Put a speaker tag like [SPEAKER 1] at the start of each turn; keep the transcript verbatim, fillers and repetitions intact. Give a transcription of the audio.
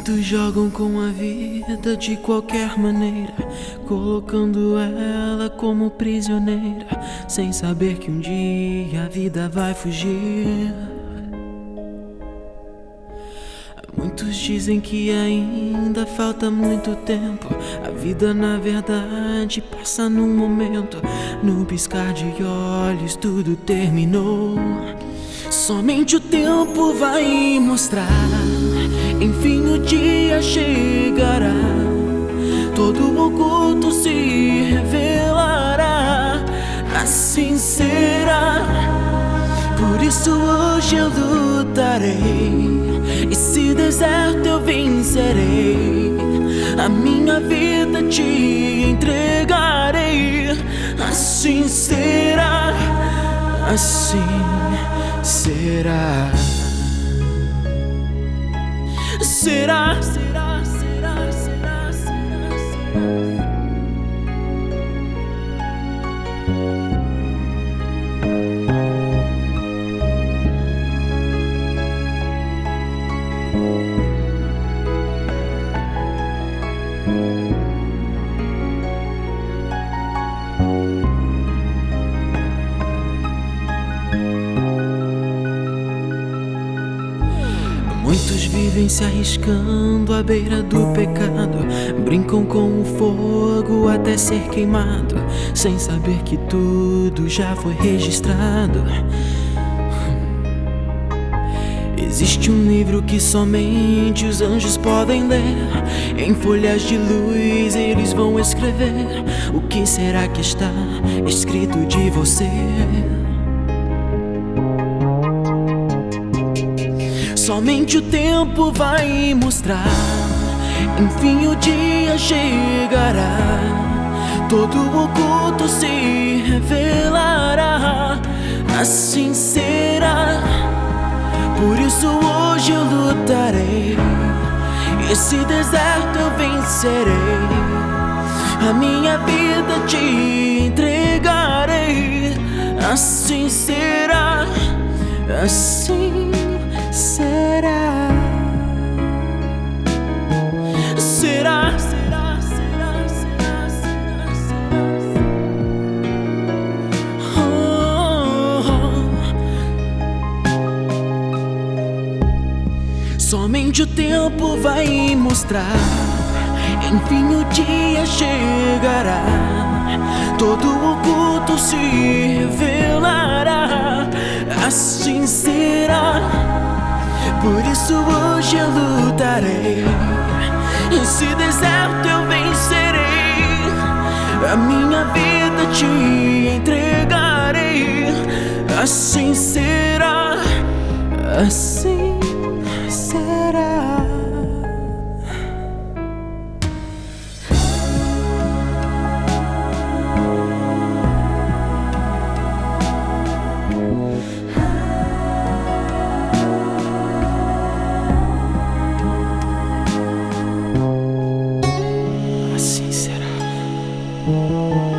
[SPEAKER 1] Muitos jogam com a vida de qualquer maneira, colocando ela como prisioneira, sem saber que um dia a vida vai fugir. Muitos dizem que ainda falta muito tempo. A vida na verdade passa num momento, num piscar de olhos tudo terminou. Somente o tempo vai mostrar, enfim o dia chegará, todo o oculto se revelará. Assim será, por isso hoje eu lutarei, esse deserto eu vencerei, a minha vida te entregarei. Assim será, assim será. Será, será, será, será, será, será. Muitos vivem se arriscando à beira do pecado, brincam com o fogo até ser queimado, sem saber que tudo já foi registrado. Existe um livro que somente os anjos podem ler, em folhas de luz eles vão escrever o que será que está escrito de você. Somente o tempo vai mostrar, enfim o dia chegará, todo o oculto se revelará. Assim será, por isso hoje eu lutarei, esse deserto eu vencerei, a minha vida te entregarei. Assim será, assim será. Será, será, será, será, será, será. Oh, oh. Somente o tempo vai mostrar, enfim o dia chegará, todo o oculto se revelará. Assim será, por isso hoje eu lutarei, esse deserto eu vencerei, a minha vida te entregarei. Assim será, assim será. Assim será.